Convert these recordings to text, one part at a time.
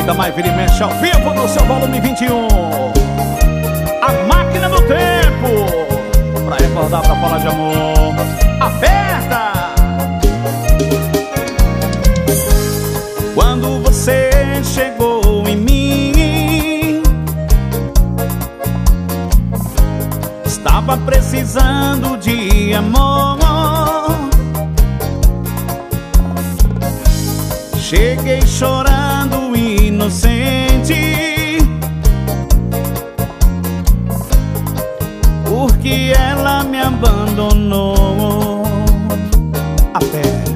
da My Vira e Mexe ao vivo no seu volume 21. A máquina do tempo, pra recordar, pra falar de amor. Aperta! Quando você chegou em mim, estava precisando de amor. Cheguei chorando inocente, porque ela me abandonou. Aperta.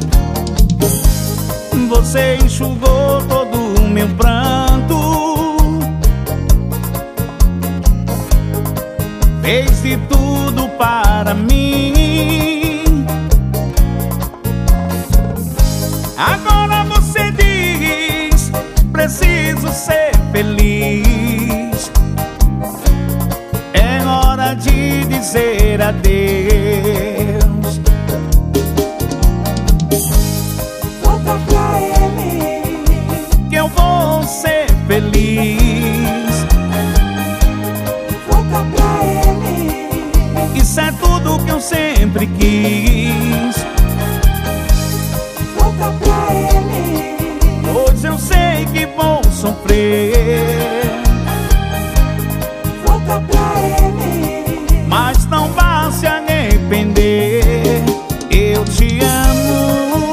Você enxugou todo o meu pranto, fez de tudo para mim. Agora você diz, preciso ser feliz. É hora de dizer adeus. Volta pra ele, que eu vou ser feliz. volta pra ele, Isso é tudo que eu sempre quis. volta pra ele, Hoje eu sei que vou sofrer, volta pra ele, mas não vá se arrepender. Eu te amo.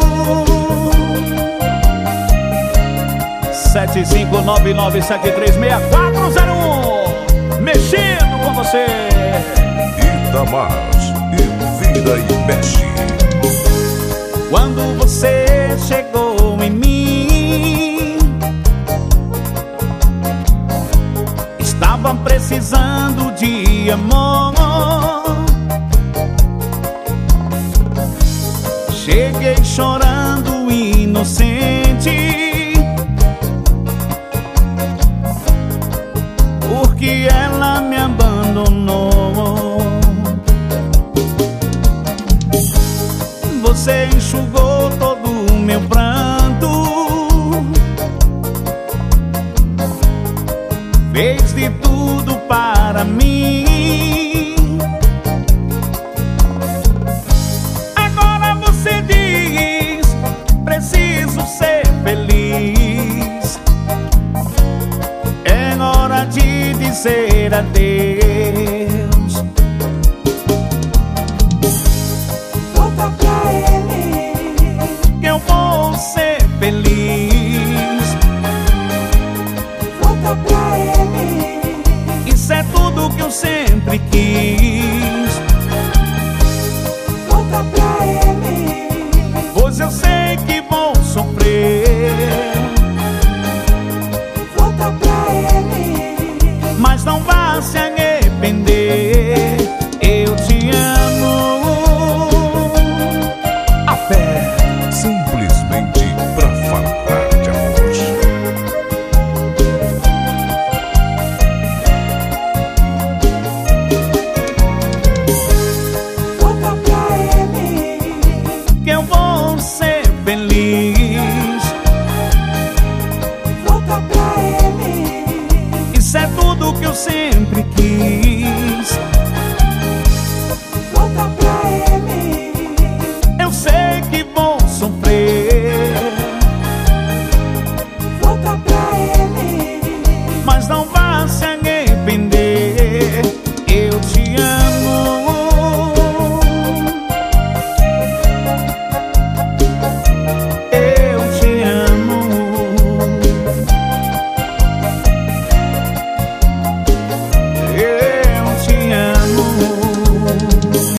7599736401, mexendo com você. Itamar e Vira e Mexe. Quando você chegou em mim, estava precisando de amor. Cheguei chorando inocente,